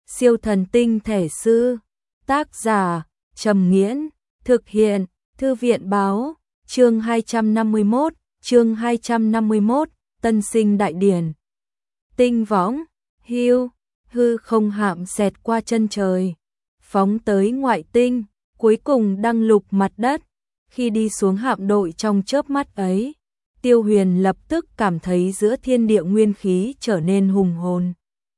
Siêu thần tinh thể sư. Tác giả Trầm Nghiễn. Thực hiện Thư viện báo. Chương 251, Tân sinh đại điển. Tinh võng, hư không hạm xẹt qua chân trời, phóng tới ngoại tinh, cuối cùng đăng lục mặt đất. Khi đi xuống hạm đội trong chớp mắt ấy, Tiêu Huyền lập tức cảm thấy giữa thiên địa nguyên khí trở nên hùng hồn.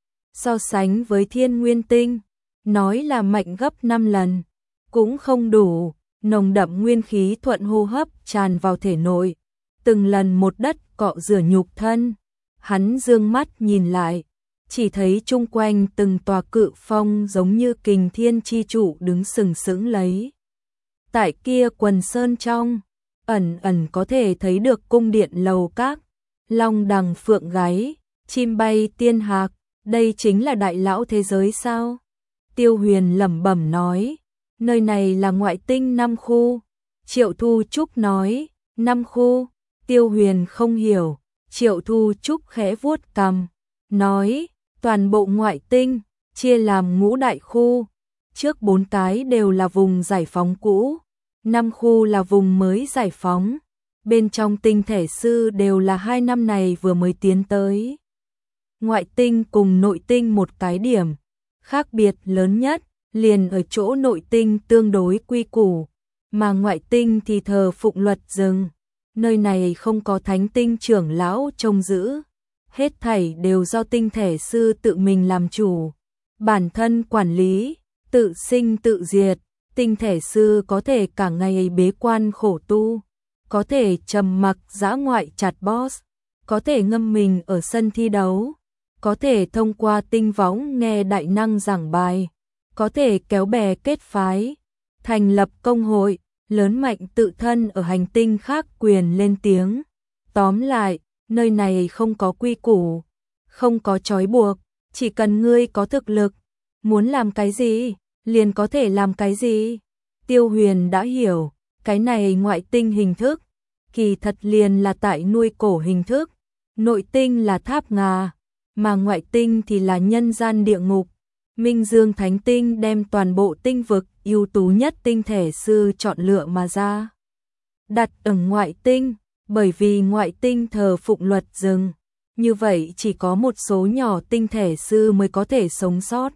So sánh với thiên nguyên tinh, nói là mạnh gấp 5 lần, cũng không đủ. Nồng đậm nguyên khí thuận hô hấp tràn vào thể nội, từng lần một đất cọ rửa nhục thân. Hắn dương mắt nhìn lại, chỉ thấy chung quanh từng tòa cự phong giống như kình thiên chi trụ đứng sừng sững lấy. Tại kia quần sơn trong, ẩn ẩn có thể thấy được cung điện lầu các, long đằng phượng gáy, chim bay tiên hạc, đây chính là đại lão thế giới sao? Tiêu Huyền lẩm bẩm nói, nơi này là ngoại tinh 5 khu. Triệu Thu Trúc nói, 5 khu. Tiêu Huyền không hiểu. Triệu Thu Trúc khẽ vuốt cằm, nói, toàn bộ ngoại tinh chia làm ngũ đại khu, trước 4 cái đều là vùng giải phóng cũ, 5 khu là vùng mới giải phóng. Bên trong tinh thể sư đều là 2 năm này vừa mới tiến tới. Ngoại tinh cùng nội tinh một cái điểm khác biệt lớn nhất liền ở chỗ nội tinh tương đối quy củ, mà ngoại tinh thì thờ phụng luật rừng. Nơi này không có thánh tinh trưởng lão trông giữ, hết thảy đều do tinh thể sư tự mình làm chủ, bản thân quản lý, tự sinh tự diệt. Tinh thể sư có thể cả ngày bế quan khổ tu, có thể trầm mặc dã ngoại chặt boss, có thể ngâm mình ở sân thi đấu, có thể thông qua tinh võng nghe đại năng giảng bài, có thể kéo bè kết phái, thành lập công hội, lớn mạnh tự thân ở hành tinh khác quyền lên tiếng. Tóm lại, nơi này không có quy củ, không có trói buộc, chỉ cần ngươi có thực lực, muốn làm cái gì, liền có thể làm cái gì. Tiêu Huyền đã hiểu, cái này ngoại tinh hình thức, kỳ thật liền là tại nuôi cổ hình thức, nội tinh là tháp ngà, mà ngoại tinh thì là nhân gian địa ngục. Minh Dương Thánh Tinh đem toàn bộ tinh vực ưu tú nhất tinh thể sư chọn lựa mà ra, đặt ở ngoại tinh, bởi vì ngoại tinh thờ phụng luật rừng, như vậy chỉ có một số nhỏ tinh thể sư mới có thể sống sót,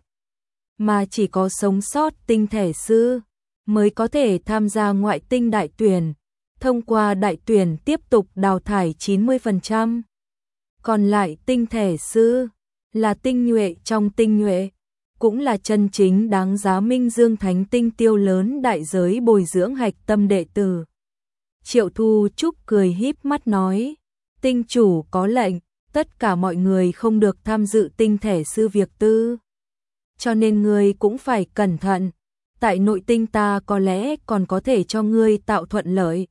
mà chỉ có sống sót tinh thể sư mới có thể tham gia ngoại tinh đại tuyển, thông qua đại tuyển tiếp tục đào thải 90%. Còn lại tinh thể sư là tinh nhuệ trong tinh nhuệ, cũng là chân chính đáng giá Minh Dương Thánh Tinh tiêu lớn đại giới bồi dưỡng hạch tâm đệ tử. Triệu Thu Trúc cười híp mắt nói, tinh chủ có lệnh, tất cả mọi người không được tham dự tinh thể sư việc tư. Cho nên ngươi cũng phải cẩn thận, tại nội tinh ta có lẽ còn có thể cho ngươi tạo thuận lợi.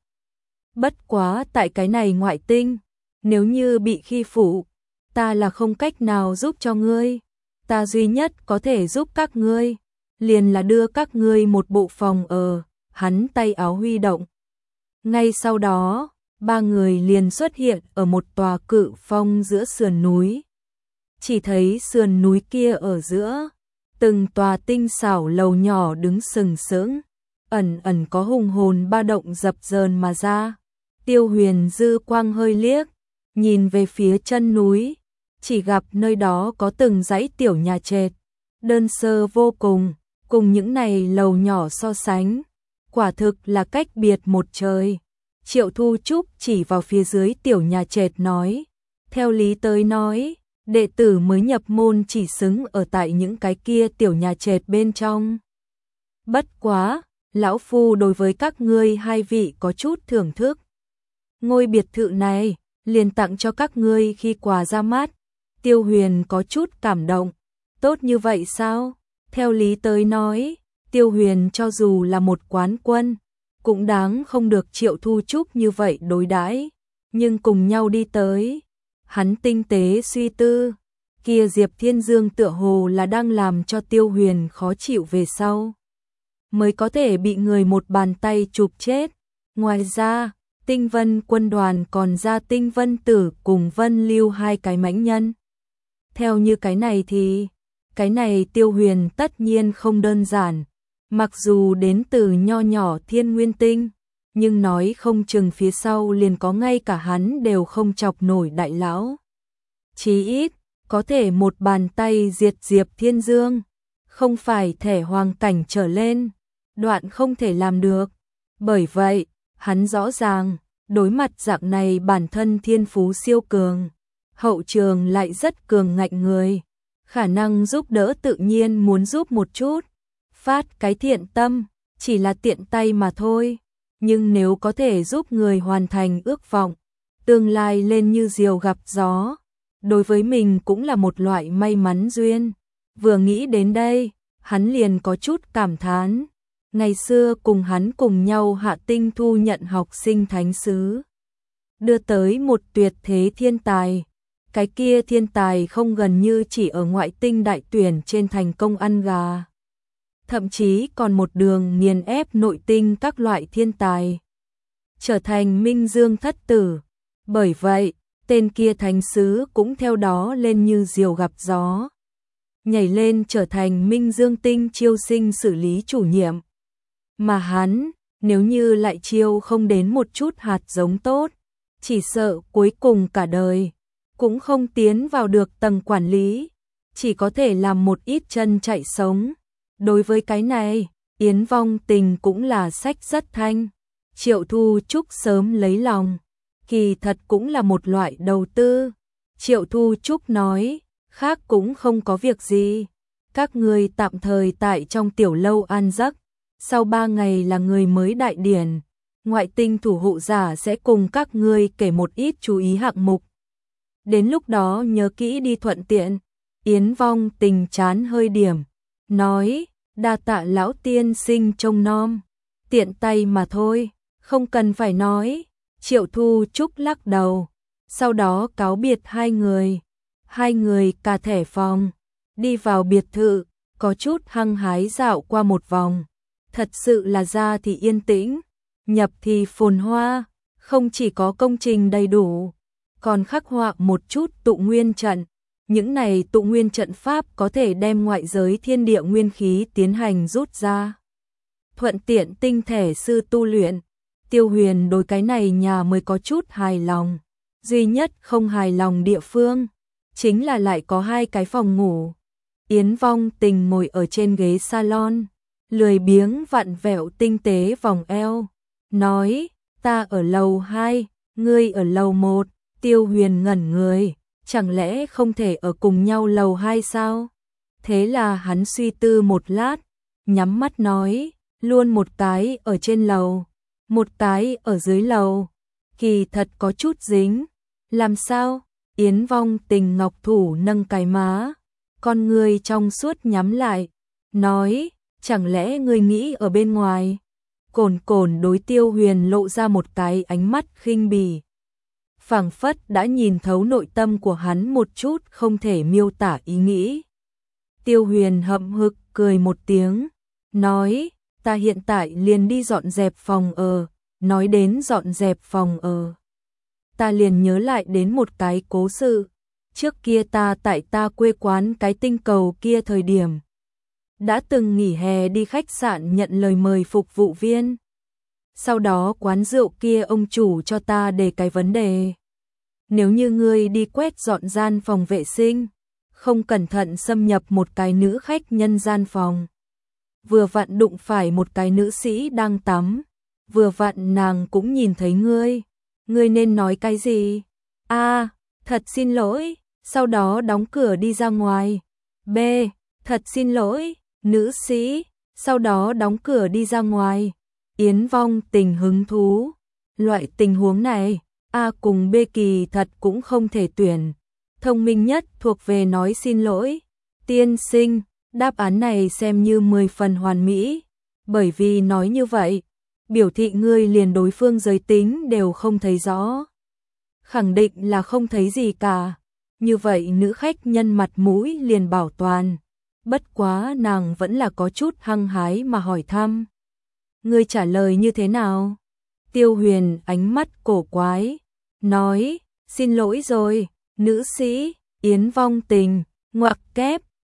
Bất quá tại cái này ngoại tinh, nếu như bị khi phụ, ta là không cách nào giúp cho ngươi. Ta duy nhất có thể giúp các ngươi, liền là đưa các ngươi một bộ phòng ở. Hắn tay áo huy động. Ngay sau đó, 3 người liền xuất hiện ở một tòa cự phong giữa sườn núi. Chỉ thấy sườn núi kia ở giữa, từng tòa tinh xảo lầu nhỏ đứng sừng sững, ẩn ẩn có hùng hồn ba động dập dờn mà ra. Tiêu Huyền dư quang hơi liếc, nhìn về phía chân núi, chỉ gặp nơi đó có từng dãy tiểu nhà trệt, đơn sơ vô cùng những này lầu nhỏ so sánh, quả thực là cách biệt một trời. Triệu Thu Trúc chỉ vào phía dưới tiểu nhà trệt nói, theo lý tới nói, đệ tử mới nhập môn chỉ xứng ở tại những cái kia tiểu nhà trệt bên trong. Bất quá, lão phu đối với các ngươi 2 vị có chút thưởng thức. Ngôi biệt thự này, liền tặng cho các ngươi khi quà ra mắt. Tiêu Huyền có chút cảm động. Tốt như vậy sao? Theo lý tới nói, Tiêu Huyền cho dù là một quán quân, cũng đáng không được Triệu Thu Trúc như vậy đối đãi. Nhưng cùng nhau đi tới, hắn tinh tế suy tư, kia Diệp Thiên Dương tựa hồ là đang làm cho Tiêu Huyền khó chịu về sau, mới có thể bị người một bàn tay chụp chết. Ngoài ra, Tinh Vân quân đoàn còn ra Tinh Vân Tử cùng Vân Lưu 2 cái mãnh nhân. Theo như cái này thì, Cái này Tiêu Huyền tất nhiên không đơn giản, mặc dù đến từ nho nhỏ Thiên Nguyên Tinh, nhưng nói không chừng phía sau liền có ngay cả hắn đều không chọc nổi đại lão. Chí ít, có thể một bàn tay diệt Diệp Thiên Dương, không phải thể hoàng cảnh trở lên, đoạn không thể làm được. Bởi vậy, hắn rõ ràng, đối mặt dạng này bản thân thiên phú siêu cường, hậu trường lại rất cường ngạnh người, khả năng giúp đỡ tự nhiên muốn giúp một chút, phát cái thiện tâm, chỉ là tiện tay mà thôi, nhưng nếu có thể giúp người hoàn thành ước vọng, tương lai lên như diều gặp gió, đối với mình cũng là một loại may mắn duyên. Vừa nghĩ đến đây, hắn liền có chút cảm thán. Ngày xưa cùng hắn cùng nhau hạ tinh thu nhận học sinh thánh sứ, đưa tới một tuyệt thế thiên tài. Cái kia thiên tài không gần như chỉ ở ngoại tinh đại tuyển trên thành công ăn gà, thậm chí còn một đường nghiền ép nội tinh các loại thiên tài, trở thành Minh Dương thất tử. Bởi vậy, tên kia thánh sứ cũng theo đó lên như diều gặp gió, nhảy lên trở thành Minh Dương tinh chiêu sinh xử lý chủ nhiệm. Mà hắn, nếu như lại chiêu không đến một chút hạt giống tốt, chỉ sợ cuối cùng cả đời cũng không tiến vào được tầng quản lý, chỉ có thể làm một ít chân chạy sống. Đối với cái này, Yến Vong Tình cũng là sách rất thanh. Triệu Thu Trúc sớm lấy lòng, kỳ thật cũng là một loại đầu tư. Triệu Thu Trúc nói, khác cũng không có việc gì, các ngươi tạm thời tại trong tiểu lâu an giấc, sau 3 ngày là người mới đại điển, ngoại tinh thủ hộ giả sẽ cùng các ngươi kể một ít chú ý hạng mục. Đến lúc đó nhớ kỹ đi thuận tiện. Yến Vong Tình chán hơi điểm, nói, đa tạ lão tiên sinh trông nom, tiện tay mà thôi, không cần phải nói. Triệu Thu Trúc lắc đầu, sau đó cáo biệt hai người cả thẻ phòng, đi vào biệt thự, có chút hăng hái dạo qua một vòng. Thật sự là ra thì yên tĩnh, nhập thì phồn hoa, không chỉ có công trình đầy đủ, còn khắc họa một chút tụ nguyên trận. Những này tụ nguyên trận pháp có thể đem ngoại giới thiên địa nguyên khí tiến hành rút ra, thuận tiện tinh thể sư tu luyện. Tiêu Huyền đối cái này nhà mới có chút hài lòng, duy nhất không hài lòng địa phương chính là lại có 2 cái phòng ngủ. Yến Vong Tình ngồi ở trên ghế salon, lười biếng vặn vẹo tinh tế vòng eo, nói, ta ở lầu 2, ngươi ở lầu 1. Tiêu Huyền ngẩn người, chẳng lẽ không thể ở cùng nhau lầu 2 sao? Thế là hắn suy tư một lát, nhắm mắt nói, luôn một cái ở trên lầu, một cái ở dưới lầu, kỳ thật có chút dính. Làm sao? Yến Vong Tình ngọc thủ nâng cái má, con người trong suốt nhắm lại, nói, chẳng lẽ ngươi nghĩ ở bên ngoài? Cồn Cồn đối Tiêu Huyền lộ ra một cái ánh mắt khinh bỉ, phảng phất đã nhìn thấu nội tâm của hắn một chút không thể miêu tả ý nghĩ. Tiêu Huyền hậm hực cười một tiếng, nói, ta hiện tại liền đi dọn dẹp phòng ở. Nói đến dọn dẹp phòng ở, ta liền nhớ lại đến một cái cố sự. Trước kia ta tại ta quê quán cái tinh cầu kia thời điểm, đã từng nghỉ hè đi khách sạn nhận lời mời phục vụ viên. Sau đó quán rượu kia ông chủ cho ta đề cái vấn đề. Nếu như ngươi đi quét dọn gian phòng vệ sinh, không cẩn thận xâm nhập một cái nữ khách nhân gian phòng, vừa vặn đụng phải một cái nữ sĩ đang tắm, vừa vặn nàng cũng nhìn thấy ngươi nên nói cái gì? A, thật xin lỗi, sau đó đóng cửa đi ra ngoài. B, thật xin lỗi, nữ sĩ, sau đó đóng cửa đi ra ngoài. Yến Vong Tình hứng thú, loại tình huống này, A cùng B kỳ thật cũng không thể tuyển. Thông minh nhất thuộc về nói xin lỗi. Tiên sinh, đáp án này xem như 10 phần hoàn mỹ, bởi vì nói như vậy, biểu thị ngươi liền đối phương giới tính đều không thấy rõ. Khẳng định là không thấy gì cả. Như vậy nữ khách nhân mặt mũi liền bảo toàn. Bất quá nàng vẫn là có chút hăng hái mà hỏi thăm. Ngươi trả lời như thế nào? Tiêu Huyền ánh mắt cổ quái, nói, xin lỗi rồi, nữ sĩ. Yến Vong Tình, ngoặc kép,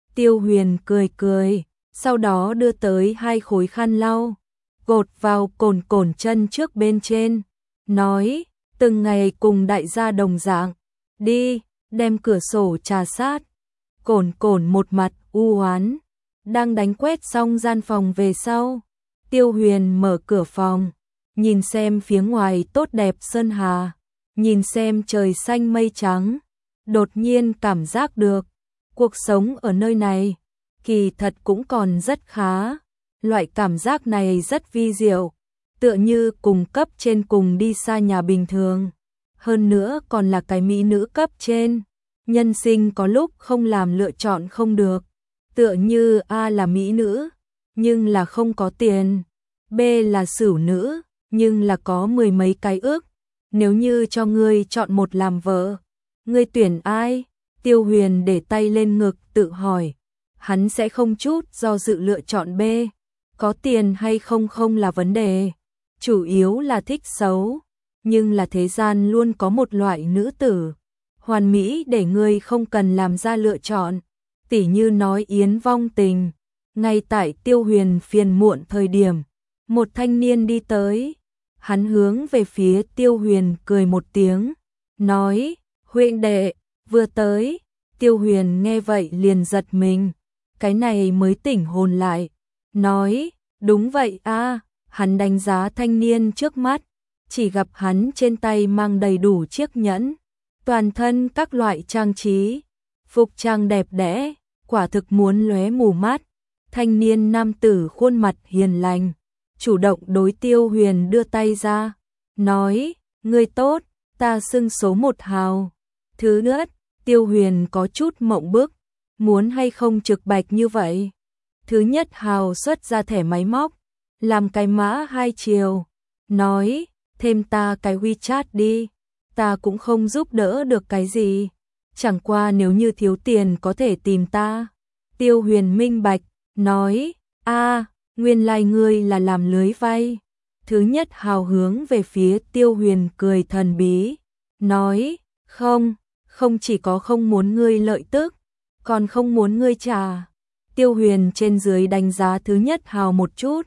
Tiêu Huyền cười cười, sau đó đưa tới 2 khối khăn lau, gột vào cồn cồn chân trước bên trên, nói, từng ngày cùng đại gia đồng dạng, đi, đem cửa sổ trà sát. Cồn cồn một mặt u oán, đang đánh quét xong gian phòng về sau. Tiêu Huyền mở cửa phòng, nhìn xem phía ngoài tốt đẹp sơn hà, nhìn xem trời xanh mây trắng, đột nhiên cảm giác được, cuộc sống ở nơi này, kỳ thật cũng còn rất khá. Loại cảm giác này rất vi diệu, tựa như cùng cấp trên cùng đi xa nhà bình thường. Hơn nữa còn là cái mỹ nữ cấp trên. Nhân sinh có lúc không làm lựa chọn không được. Tựa như A là mỹ nữ, nhưng là không có tiền. B là sửu nữ, nhưng là có 10 mấy cái ước. Nếu như cho ngươi chọn một làm vợ, ngươi tuyển ai? Tiêu Huyền để tay lên ngực tự hỏi. Hắn sẽ không chút do dự lựa chọn B. Có tiền hay không không là vấn đề. Chủ yếu là thích xấu. Nhưng là thế gian luôn có một loại nữ tử hoàn mỹ để ngươi không cần làm ra lựa chọn. Tỉ như nói Yến Vong Tình. Ngay tại Tiêu Huyền phiền muộn thời điểm, một thanh niên đi tới. Hắn hướng về phía Tiêu Huyền cười một tiếng, nói, huynh đệ, vừa tới. Tiêu Huyền nghe vậy liền giật mình, cái này mới tỉnh hồn lại, nói, đúng vậy a. Hắn đánh giá thanh niên trước mắt, chỉ gặp hắn trên tay mang đầy đủ chiếc nhẫn, toàn thân các loại trang trí, phục trang đẹp đẽ, quả thực muốn lóe mù mắt. Thanh niên nam tử khuôn mặt hiền lành, chủ động đối Tiêu Huyền đưa tay ra, nói, ngươi tốt, ta xưng số 1 hào. Thứ nhất, Tiêu Huyền có chút mộng bức, muốn hay không trực bạch như vậy. Thứ nhất hào xuất ra thẻ máy móc, làm cái mã 2 chiều, nói, thêm ta cái WeChat đi, ta cũng không giúp đỡ được cái gì, chẳng qua nếu như thiếu tiền có thể tìm ta. Tiêu Huyền minh bạch, nói, a, nguyên lai ngươi là làm lưới vay. Thứ nhất hào hướng về phía Tiêu Huyền cười thần bí, nói, không, không chỉ có không muốn ngươi lợi tức, còn không muốn ngươi trả. Tiêu Huyền trên dưới đánh giá thứ nhất hào một chút,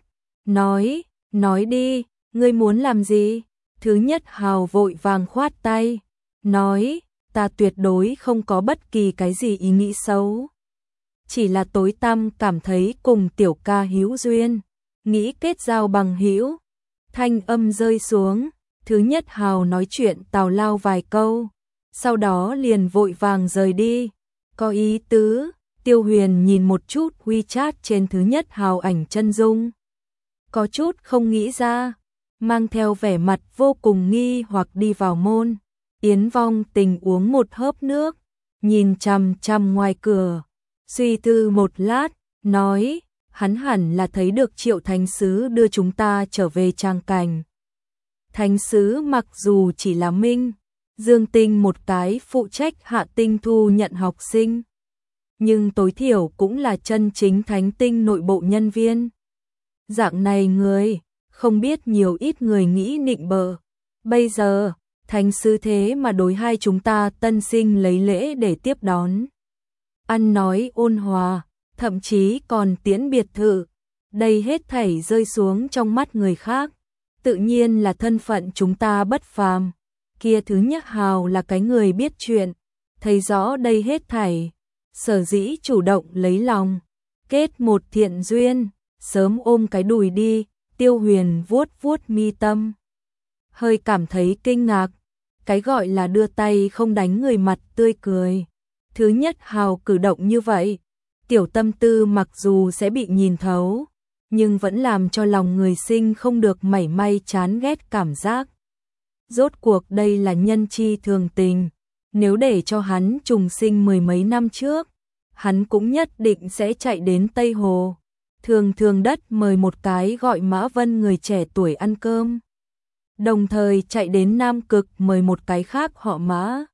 nói đi, ngươi muốn làm gì? Thứ nhất hào vội vàng khoát tay, nói, ta tuyệt đối không có bất kỳ cái gì ý nghĩ xấu. Chỉ là tối tăm cảm thấy cùng tiểu ca hữu duyên, nghĩ kết giao bằng hữu. Thanh âm rơi xuống, thứ nhất hào nói chuyện tào lao vài câu, sau đó liền vội vàng rời đi. Có ý tứ. Tiêu Huyền nhìn một chút WeChat trên thứ nhất hào ảnh chân dung, có chút không nghĩ ra, mang theo vẻ mặt vô cùng nghi hoặc đi vào môn. Yến Vong Tình uống một hớp nước, nhìn chằm chằm ngoài cửa, suy tư một lát, nói, hắn hẳn là thấy được Triệu Thánh Sứ đưa chúng ta trở về trang cảnh. Thánh Sứ mặc dù chỉ là Minh Dương Tinh một cái phụ trách hạ tinh thu nhận học sinh, nhưng tối thiểu cũng là chân chính thánh tinh nội bộ nhân viên. Dạng này người, không biết nhiều ít người nghĩ nịnh bợ. Bây giờ, thánh sứ thế mà đối hai chúng ta tân sinh lấy lễ để tiếp đón. Ăn nói ôn hòa, thậm chí còn tiễn biệt thự. Đây hết thảy rơi xuống trong mắt người khác. Tự nhiên là thân phận chúng ta bất phàm. Kia thứ nhất hào là cái người biết chuyện, thấy rõ đây hết thảy. Sở dĩ chủ động lấy lòng, kết một thiện duyên, sớm ôm cái đùi đi. Tiêu Huyền vuốt vuốt mi tâm, hơi cảm thấy kinh ngạc. Cái gọi là đưa tay không đánh người mặt tươi cười. Thứ nhất hào cử động như vậy, tiểu tâm tư mặc dù sẽ bị nhìn thấu, nhưng vẫn làm cho lòng người sinh không được mảy may chán ghét cảm giác. Rốt cuộc đây là nhân chi thường tình, nếu để cho hắn trùng sinh 10 mấy năm trước, hắn cũng nhất định sẽ chạy đến Tây Hồ, thường đất mời một cái gọi Mã Vân người trẻ tuổi ăn cơm, đồng thời chạy đến Nam Cực mời một cái khác họ Mã,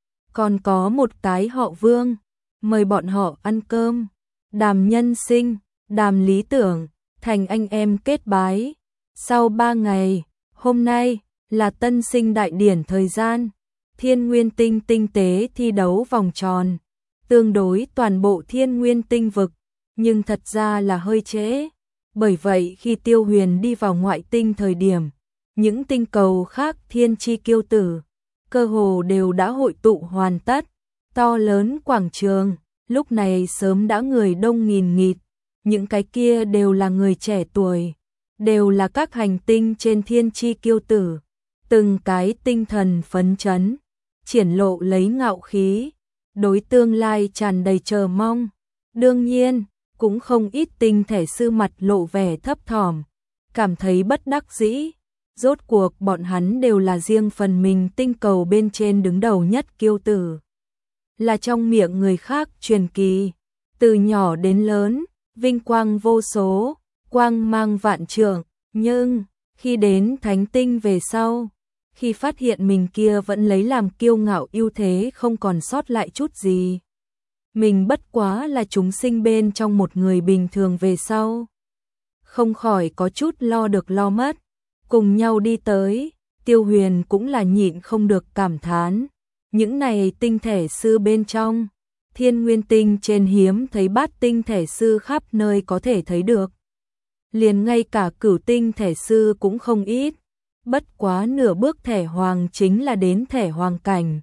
còn có một cái họ Vương, mời bọn họ ăn cơm, đàm nhân sinh, đàm lý tưởng, thành anh em kết bái. Sau 3 ngày, hôm nay là tân sinh đại điển thời gian, Thiên Nguyên Tinh tinh tế thi đấu vòng tròn. tương đối toàn bộ Thiên Nguyên tinh vực, nhưng thật ra là hơi trễ. Bởi vậy khi Tiêu Huyền đi vào ngoại tinh thời điểm, những tinh cầu khác thiên chi kiêu tử, cơ hồ đều đã hội tụ hoàn tất. To lớn quảng trường, lúc này sớm đã người đông nghìn nghịt, những cái kia đều là người trẻ tuổi, đều là các hành tinh trên thiên chi kiêu tử, từng cái tinh thần phấn chấn, triển lộ lấy ngạo khí, đối tương lai tràn đầy chờ mong. Đương nhiên, cũng không ít tinh thể sư mặt lộ vẻ thấp thỏm, cảm thấy bất đắc dĩ. Rốt cuộc bọn hắn đều là riêng phần mình tinh cầu bên trên đứng đầu nhất kiêu tử, là trong miệng người khác truyền kỳ, từ nhỏ đến lớn, vinh quang vô số, quang mang vạn trượng, nhưng khi đến thánh tinh về sau, khi phát hiện mình kia vẫn lấy làm kiêu ngạo ưu thế không còn sót lại chút gì, mình bất quá là chúng sinh bên trong một người bình thường về sau, không khỏi có chút lo được lo mất. Cùng nhau đi tới, Tiêu Huyền cũng là nhịn không được cảm thán, những này tinh thể sư bên trong, Thiên Nguyên tinh trên hiếm thấy bát tinh thể sư khắp nơi có thể thấy được. Liền ngay cả cửu tinh thể sư cũng không ít, bất quá nửa bước thể hoàng chính là đến thể hoàng cảnh.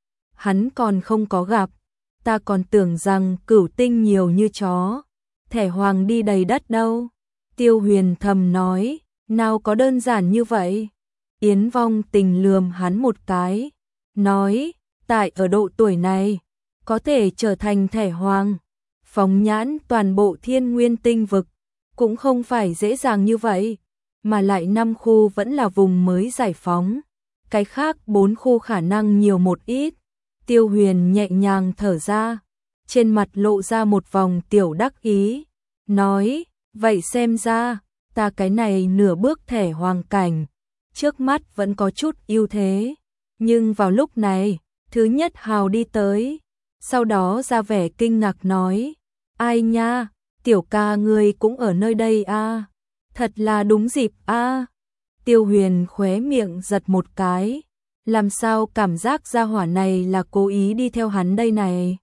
Hắn còn không có gặp, ta còn tưởng rằng cửu tinh nhiều như chó, thể hoàng đi đầy đất đâu. Tiêu Huyền thầm nói, nào có đơn giản như vậy. Yến Vong Tình lườm hắn một cái, nói, tại ở độ tuổi này, có thể trở thành thể hoàng, phóng nhãn toàn bộ Thiên Nguyên tinh vực, cũng không phải dễ dàng như vậy, mà lại 5 khu vẫn là vùng mới giải phóng, cái khác 4 khu khả năng nhiều một ít. Tiêu Huyền nhẹ nhàng thở ra, trên mặt lộ ra một vòng tiểu đắc ý, nói, vậy xem ra, ta cái này nửa bước thể hoàng cảnh, trước mắt vẫn có chút ưu thế, nhưng vào lúc này, thứ nhất hào đi tới, sau đó ra vẻ kinh ngạc nói, ai nha, tiểu ca ngươi cũng ở nơi đây à, thật là đúng dịp à. Tiêu Huyền khóe miệng giật một cái, làm sao cảm giác gia hỏa này là cố ý đi theo hắn đây này.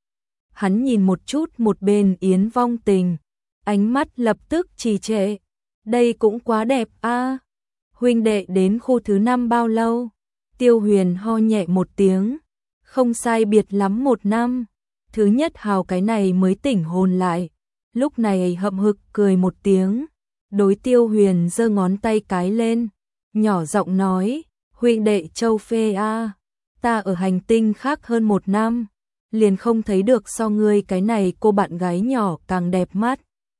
Hắn nhìn một chút một bên Yến Vong Tình, ánh mắt lập tức trì trệ, đây cũng quá đẹp à. Huynh đệ đến khu thứ 5 bao lâu? Tiêu Huyền ho nhẹ một tiếng, không sai biệt lắm 1 năm. Thứ nhất hào cái này mới tỉnh hồn lại, lúc này hậm hực cười một tiếng, đối Tiêu Huyền giơ ngón tay cái lên, nhỏ giọng nói, huynh đệ Châu Phê a, ta ở hành tinh khác hơn 1 năm, liền không thấy được so ngươi cái này cô bạn gái nhỏ càng đẹp mắt.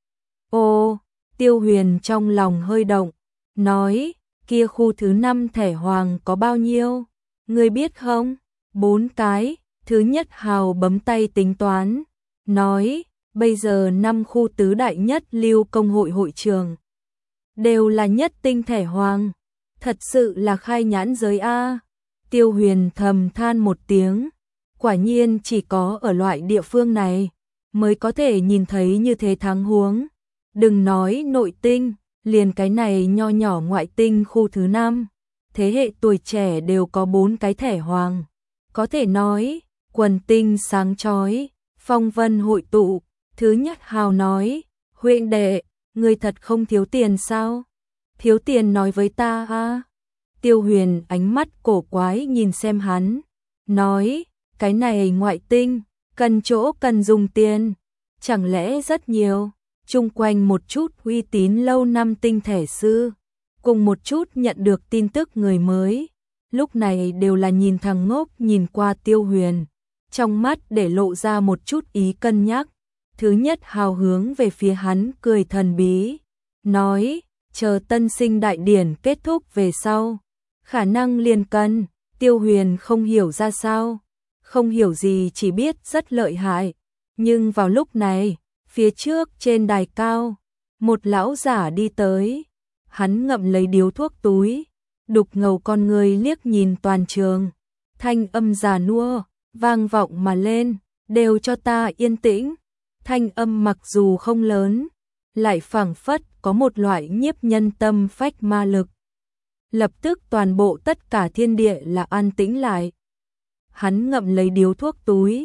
Ô, Tiêu Huyền trong lòng hơi động, nói, kia khu thứ 5 thể hoàng có bao nhiêu? Ngươi biết không? 4 cái. Thứ nhất hào bấm tay tính toán, nói, bây giờ 5 khu tứ đại nhất lưu công hội hội trường đều là nhất tinh thể hoàng, thật sự là khai nhãn giới a. Tiêu Huyền thầm than một tiếng, quả nhiên chỉ có ở loại địa phương này mới có thể nhìn thấy như thế thắng huống. Đừng nói nội tinh, liền cái này nho nhỏ ngoại tinh khu thứ 5, thế hệ tuổi trẻ đều có 4 cái thể hoàng, có thể nói quần tinh sáng chói, phong vân hội tụ. Thứ nhất hào nói, huynh đệ, ngươi thật không thiếu tiền sao? Thiếu tiền nói với ta a. Tiêu Huyền ánh mắt cổ quái nhìn xem hắn, nói, cái này ngoại tinh, cần chỗ cần dùng tiền, chẳng lẽ rất nhiều. Chung quanh một chút uy tín lâu năm tinh thể sư, cùng một chút nhận được tin tức người mới, lúc này đều là nhìn thằng ngốc nhìn qua Tiêu Huyền, trong mắt để lộ ra một chút ý cân nhắc. Thứ nhất hào hướng về phía hắn cười thần bí, nói, chờ tân sinh đại điển kết thúc về sau, khả năng liền cần. Tiêu Huyền không hiểu ra sao, không hiểu gì, chỉ biết rất lợi hại, nhưng vào lúc này, phía trước trên đài cao, một lão giả đi tới, hắn ngậm lấy điếu thuốc túi, đục ngầu con người liếc nhìn toàn trường, thanh âm già nua vang vọng mà lên, đều cho ta yên tĩnh. Thanh âm mặc dù không lớn, lại phảng phất có một loại nhiếp nhân tâm phách ma lực. Lập tức toàn bộ tất cả thiên địa là an tĩnh lại. Hắn ngậm lấy điếu thuốc túi,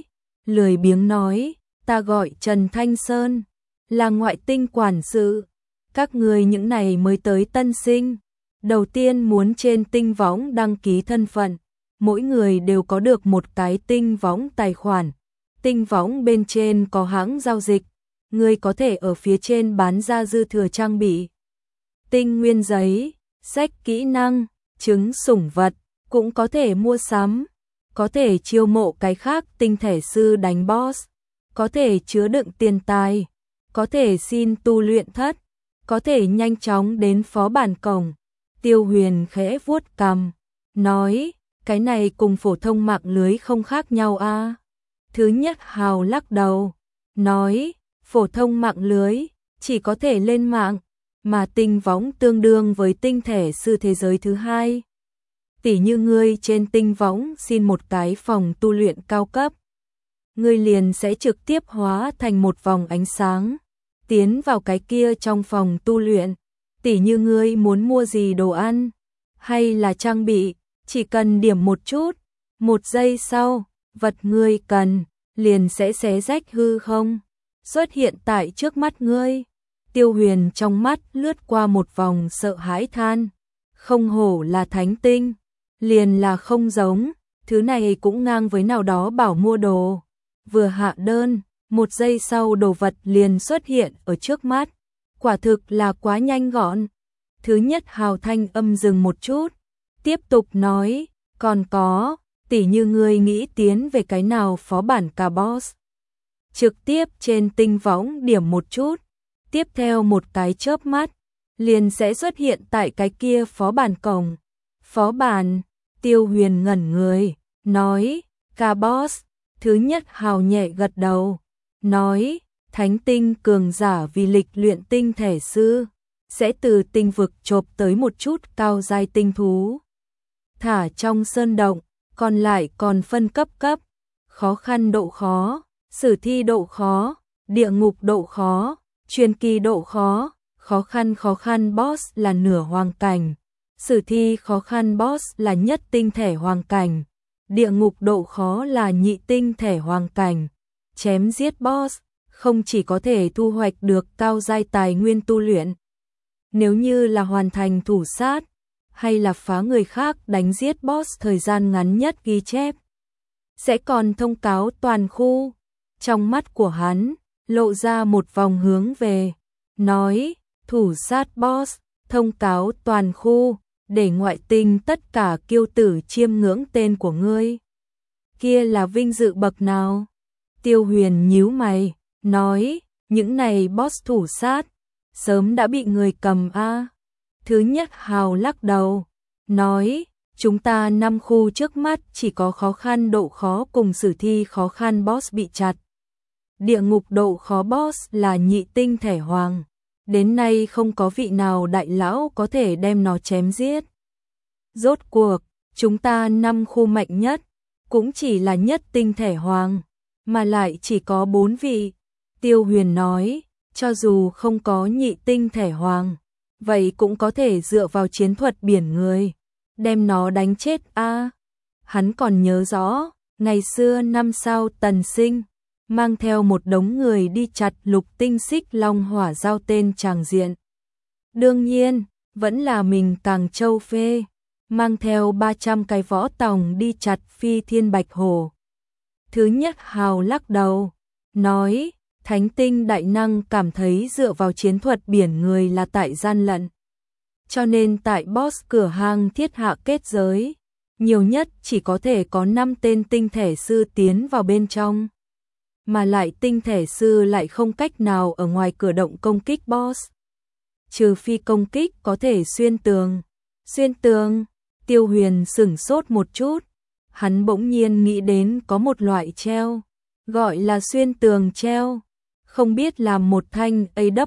lười biếng nói, ta gọi Trần Thanh Sơn, là ngoại tinh quản sự. Các người những này mới tới tân sinh, đầu tiên muốn trên tinh võng đăng ký thân phận, mỗi người đều có được một cái tinh võng tài khoản. Tinh võng bên trên có hãng giao dịch, người có thể ở phía trên bán ra dư thừa trang bị. Tinh nguyên giấy, sách kỹ năng, trứng sủng vật, cũng có thể mua sắm, có thể chiêu mộ cái khác tinh thể sư đánh boss, có thể chứa đựng tiền tài, có thể xin tu luyện thất, có thể nhanh chóng đến phó bản cổng. Tiêu Huyền khẽ vuốt cằm, nói, cái này cùng phổ thông mạng lưới không khác nhau a. Thứ Nhất Hào lắc đầu, nói, phổ thông mạng lưới chỉ có thể lên mạng, mà tinh võng tương đương với tinh thể sư thế giới thứ hai. Tỉ như ngươi trên tinh võng xin một cái phòng tu luyện cao cấp, ngươi liền sẽ trực tiếp hóa thành một vòng ánh sáng, tiến vào cái kia trong phòng tu luyện. Tỉ như ngươi muốn mua gì đồ ăn, hay là trang bị, chỉ cần điểm một chút, 1 giây sau, vật ngươi cần, liền sẽ xé rách hư không, xuất hiện tại trước mắt ngươi. Tiêu Huyền trong mắt lướt qua một vòng sợ hãi than, không hổ là thánh tinh, liền là không giống, thứ này cũng ngang với nào đó bảo mua đồ. Vừa hạ đơn, 1 giây sau đồ vật liền xuất hiện ở trước mắt, quả thực là quá nhanh gọn. Thứ Nhất Hào thanh âm dừng một chút, tiếp tục nói, còn có, tỉ như ngươi nghĩ tiến về cái nào phó bản cả boss, trực tiếp trên tinh võng điểm một chút, tiếp theo một cái chớp mắt, liền sẽ xuất hiện tại cái kia phó bản cổng. Phó bản, Tiêu Huyền ngẩn người, nói, cả boss. Thứ Nhất Hào nhẹ gật đầu, nói, thánh tinh cường giả vì lịch luyện tinh thể sư, sẽ từ tinh vực chộp tới một chút cao giai tinh thú, thả trong sơn động, còn lại còn phân cấp, khó khăn độ khó, sử thi độ khó, địa ngục độ khó, truyền kỳ độ khó. Khó khăn boss là nửa hoàng cảnh, sử thi khó khăn boss là nhất tinh thể hoàng cảnh, địa ngục độ khó là nhị tinh thể hoàng cảnh. Chém giết boss không chỉ có thể thu hoạch được cao giai tài nguyên tu luyện, nếu như là hoàn thành thủ sát hay là phá người khác đánh giết boss thời gian ngắn nhất ghi chép, sẽ còn thông cáo toàn khu. Trong mắt của hắn lộ ra một vòng hướng về, nói, thủ sát boss, thông cáo toàn khu, để ngoại tinh tất cả kiêu tử chiêm ngưỡng tên của ngươi. Kia là vinh dự bậc nào? Tiêu Huyền nhíu mày, nói, những này boss thủ sát, sớm đã bị người cầm a. Thứ Nhất Hào lắc đầu, nói, chúng ta 5 khu trước mắt chỉ có khó khăn độ khó cùng sử thi khó khăn boss bị chặt. Địa ngục độ khó boss là nhị tinh thể hoàng, đến nay không có vị nào đại lão có thể đem nó chém giết. Rốt cuộc, chúng ta 5 khu mạnh nhất, cũng chỉ là nhất tinh thể hoàng, mà lại chỉ có 4 vị. Tiêu Huyền nói, cho dù không có nhị tinh thể hoàng, vậy cũng có thể dựa vào chiến thuật biển người, đem nó đánh chết a. Hắn còn nhớ rõ, ngày xưa năm sao Tần Sinh mang theo một đống người đi chặt lục tinh xích long hỏa giao tên tràng diện. Đương nhiên, vẫn là mình Càng Châu Phê, mang theo 300 cái võ tòng đi chặt phi thiên bạch hổ. Thứ Nhất Hào lắc đầu, nói, thánh tinh đại năng cảm thấy dựa vào chiến thuật biển người là tại gian lận. Cho nên tại boss cửa hang thiết hạ kết giới, nhiều nhất chỉ có thể có 5 tên tinh thể sư tiến vào bên trong. Mà lại tinh thể sư lại không cách nào ở ngoài cửa động công kích boss. Trừ phi công kích có thể xuyên tường. Xuyên tường, Tiêu Huyền sửng sốt một chút. Hắn bỗng nhiên nghĩ đến có một loại treo, gọi là xuyên tường treo. Không biết làm một thanh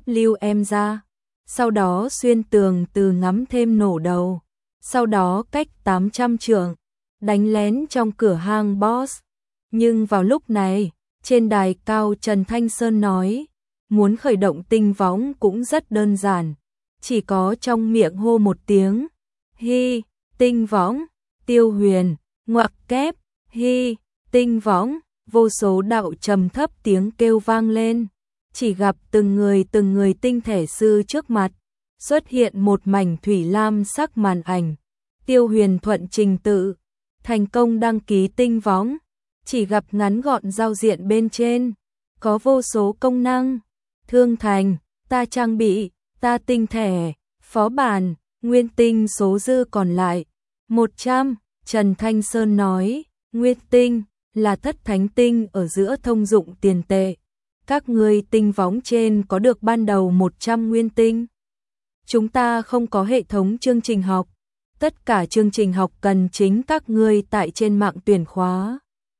AWM ra, sau đó xuyên tường từ ngắm thêm nổ đầu. Sau đó cách 800 trượng, đánh lén trong cửa hang boss. Nhưng vào lúc này, trên đài cao Trần Thanh Sơn nói, muốn khởi động tinh võng cũng rất đơn giản, chỉ có trong miệng hô một tiếng, hi, tinh võng. Tiêu Huyền, ngoặc kép, hi, tinh võng, vô số đạo trầm thấp tiếng kêu vang lên, chỉ gặp từng người tinh thể sư trước mặt, xuất hiện một mảnh thủy lam sắc màn ảnh. Tiêu Huyền thuận trình tự, thành công đăng ký tinh võng, chỉ gặp ngắn gọn giao diện bên trên, có vô số công năng, thương thành, ta trang bị, ta tinh thể, phó bản, nguyên tinh số dư còn lại, 100, Trần Thanh Sơn nói, nguyên tinh, là thất thánh tinh ở giữa thông dụng tiền tệ. Các ngươi tinh võng trên có được ban đầu 100 nguyên tinh. Chúng ta không có hệ thống chương trình học. Tất cả chương trình học cần chính các ngươi tại trên mạng tuyển khóa.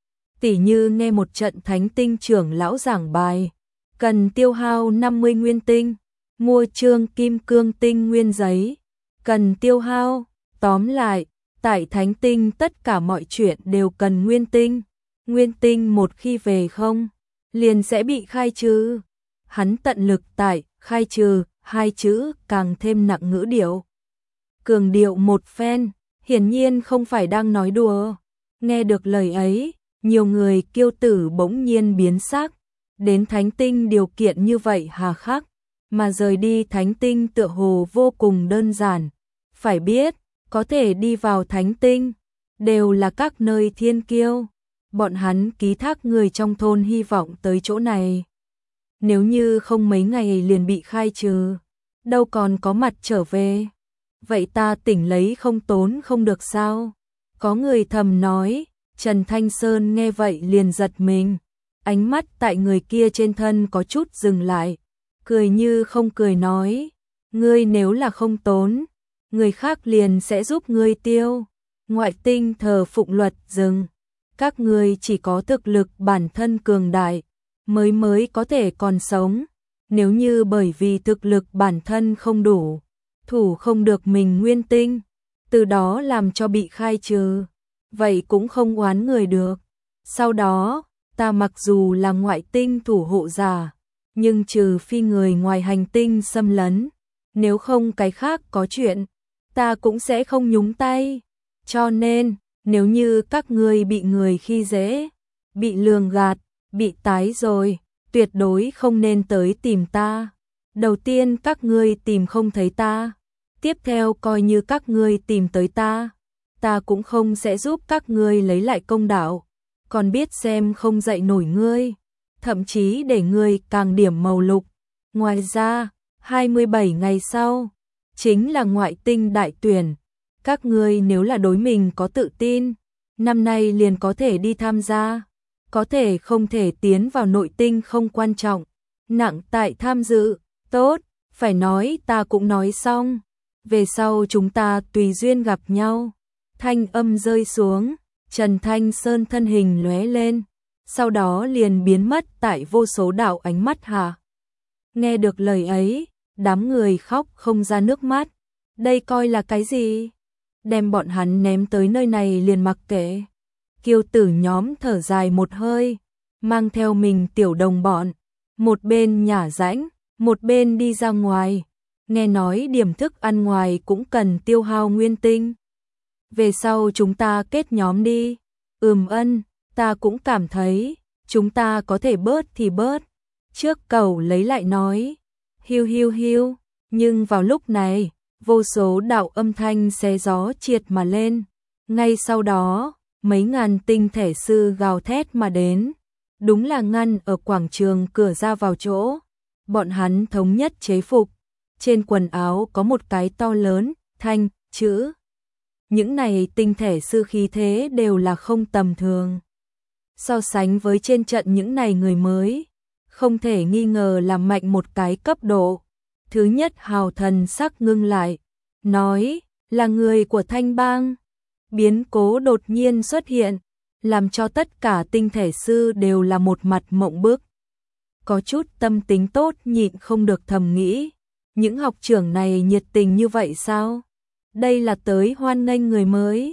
Tỉ như nghe một trận thánh tinh trưởng lão giảng bài, cần tiêu hao 50 nguyên tinh, mua chương kim cương tinh nguyên giấy, cần tiêu hao, tóm lại, tại thánh tinh tất cả mọi chuyện đều cần nguyên tinh. Nguyên tinh một khi về không, liền sẽ bị khai trừ. Hắn tận lực tại khai trừ hai chữ càng thêm nặng ngữ điệu. Cường điệu một phen, hiển nhiên không phải đang nói đùa. Nghe được lời ấy, nhiều người kiêu tử bỗng nhiên biến sắc. Đến thánh tinh điều kiện như vậy hà khắc, mà rời đi thánh tinh tựa hồ vô cùng đơn giản. Phải biết, có thể đi vào thánh tinh, đều là các nơi thiên kiêu. Bọn hắn ký thác người trong thôn hy vọng tới chỗ này. Nếu như không mấy ngày liền bị khai trừ, đâu còn có mặt trở về. Vậy ta tỉnh lấy không tốn không được sao? Có người thầm nói. Trần Thanh Sơn nghe vậy liền giật mình. Ánh mắt tại người kia trên thân có chút dừng lại. Cười như không cười nói. Ngươi nếu là không tốn, người khác liền sẽ giúp ngươi tiêu. Ngoại tinh thờ phụng luật rừng. Các ngươi chỉ có thực lực bản thân cường đại, mới có thể còn sống. Nếu như bởi vì thực lực bản thân không đủ, thủ không được mình nguyên tinh, từ đó làm cho bị khai trừ, vậy cũng không oán người được. Sau đó, ta mặc dù là ngoại tinh thủ hộ giả, nhưng trừ phi người ngoài hành tinh xâm lấn, nếu không cái khác có chuyện, ta cũng sẽ không nhúng tay. Cho nên, nếu như các ngươi bị người khi dễ, bị lường gạt, bị tái rồi, tuyệt đối không nên tới tìm ta. Đầu tiên các ngươi tìm không thấy ta, tiếp theo coi như các ngươi tìm tới ta cũng không sẽ giúp các ngươi lấy lại công đạo, còn biết xem không dạy nổi ngươi, thậm chí để ngươi càng điểm màu lục. Ngoài ra, 27 ngày sau, chính là ngoại tinh đại tuyển. Các ngươi nếu là đối mình có tự tin, năm nay liền có thể đi tham gia, có thể không thể tiến vào nội tinh không quan trọng, nặng tại tham dự, tốt, phải nói ta cũng nói xong, về sau chúng ta tùy duyên gặp nhau. Thanh âm rơi xuống, Trần Thanh Sơn thân hình lóe lên, sau đó liền biến mất tại vô số đạo ánh mắt hạ. Nghe được lời ấy, đám người khóc không ra nước mắt, đây coi là cái gì? Đem bọn hắn ném tới nơi này liền mặc kệ. Kiêu tử nhóm thở dài một hơi, mang theo mình tiểu đồng bọn, một bên nhả rãnh, một bên đi ra ngoài. Nghe nói điểm thức ăn ngoài cũng cần tiêu hao nguyên tinh. Về sau chúng ta kết nhóm đi. Ân, ta cũng cảm thấy, chúng ta có thể bớt thì bớt. Trước cầu lấy lại nói, hiu hiu hiu, nhưng vào lúc này, vô số đạo âm thanh xé gió triệt mà lên. Ngay sau đó, mấy ngàn tinh thể sư gào thét mà đến. Đúng là ngăn ở quảng trường cửa ra vào chỗ. Bọn hắn thống nhất chế phục. Trên quần áo có một cái to lớn, thanh, chữ. Những này tinh thể sư khí thế đều là không tầm thường. So sánh với trên trận những này người mới, không thể nghi ngờ là mạnh một cái cấp độ. Thứ nhất hào thần sắc ngưng lại, nói là người của Thanh Bang. Biến cố đột nhiên xuất hiện, làm cho tất cả tinh thể sư đều là một mặt mộng bức. Có chút tâm tính tốt nhịn không được thầm nghĩ, những học trưởng này nhiệt tình như vậy sao? Đây là tới hoan nghênh người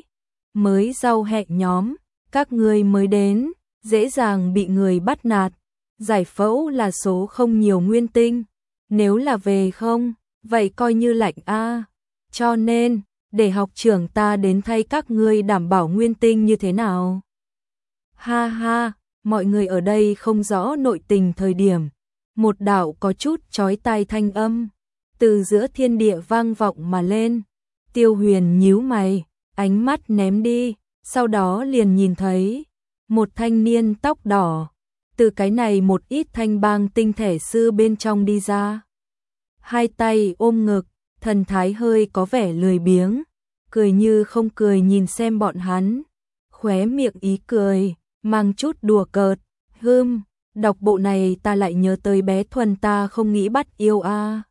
mới rau hẹ nhóm, các người mới đến, dễ dàng bị người bắt nạt. Giải phẫu là số không nhiều nguyên tinh, nếu là về không, vậy coi như lạnh a. Cho nên, để học trưởng ta đến thay các ngươi đảm bảo nguyên tinh như thế nào? Ha ha, mọi người ở đây không rõ nội tình thời điểm, một đạo có chút chói tai thanh âm từ giữa thiên địa vang vọng mà lên. Tiêu Huyền nhíu mày, ánh mắt ném đi, sau đó liền nhìn thấy một thanh niên tóc đỏ từ cái này một ít thanh bang tinh thể sư bên trong đi ra. Hai tay ôm ngực, thần thái hơi có vẻ lười biếng, cười như không cười nhìn xem bọn hắn, khóe miệng ý cười, mang chút đùa cợt, đọc bộ này ta lại nhớ tới bé Thuần ta không nghĩ bắt yêu a.